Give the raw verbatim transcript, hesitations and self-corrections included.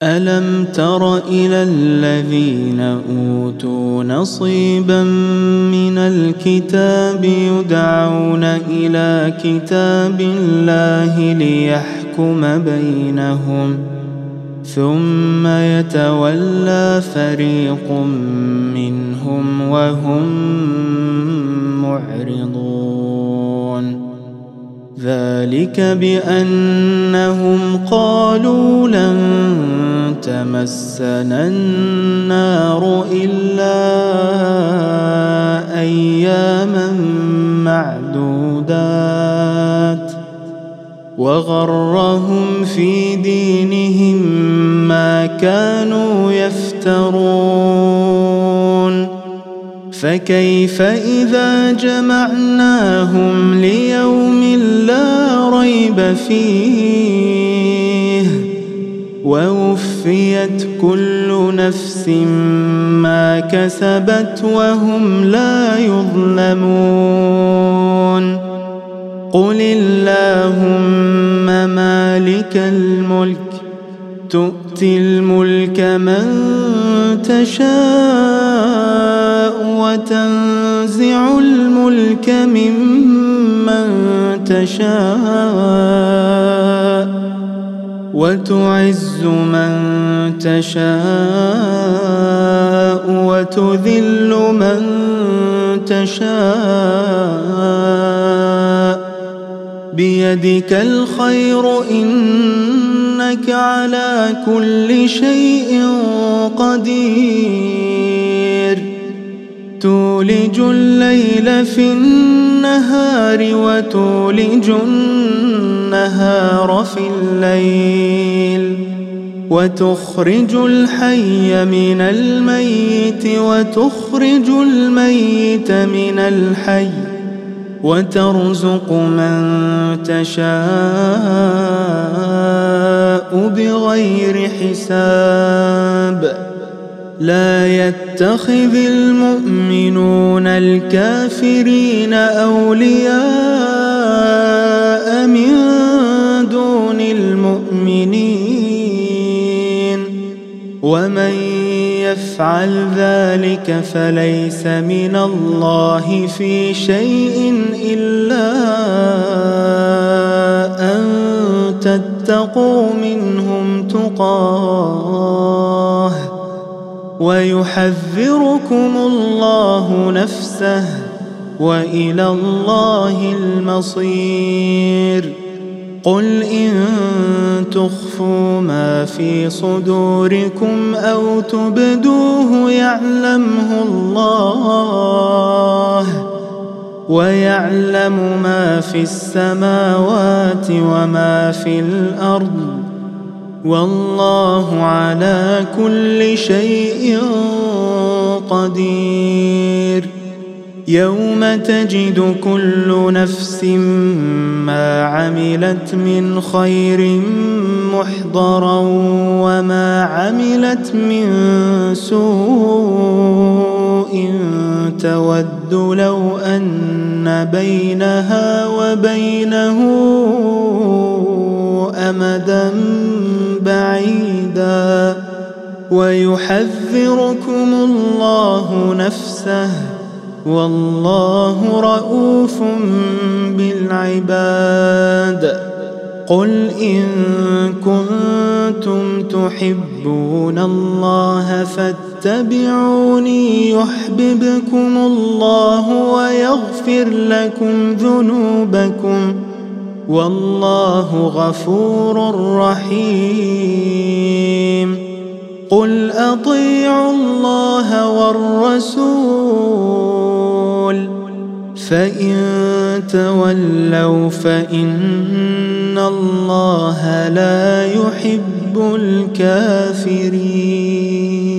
ألم تر إلى الذين أوتوا نصيبا من الكتاب يدعون إلى كتاب الله ليحكم بينهم ثم يتولى فريق منهم وهم معرضون ذلك بأنهم قالوا لن تمسنا النار إلا أياما معدودات وغرهم في دينهم ما كانوا يفترون فكيف إذا جمعناهم ليوم لا ريب فيه ووفيت كل نفس ما كسبت وهم لا يظلمون قل اللهم مالك الملك تؤتي الملك من تشاء وتنزع الملك ممن تشاء وتعز من تشاء وتذل من تشاء بيدك الخير إنك على كل شيء قدير تولج الليل في النهار وتولج النهار في الليل وتخرج الحي من الميت وتخرج الميت من الحي وترزق من تشاء بغير حساب لا يتخذ المؤمنون الكافرين أولياء من دون المؤمنين ومن يفعل ذلك فليس من الله في شيء إلا أن تتقوا منهم تقاه ويحذركم الله نفسه وإلى الله المصير قل إن تخفوا ما في صدوركم أو تبدوه يعلمه الله ويعلم ما في السماوات وما في الأرض والله على كل شيء قدير يوم تجد كل نفس ما عملت من خير محضرا وما عملت من سوء تود لو أن بينها وبينه أمدا بعيدا ويحذركم الله نفسه والله رؤوف بالعباد قل إن كنتم تحبون الله فاتبعوني يحببكم الله ويغفر لكم ذنوبكم والله غفور رحيم قل أطيعوا الله والرسول فإن تولوا فإن الله لا يحب الكافرين.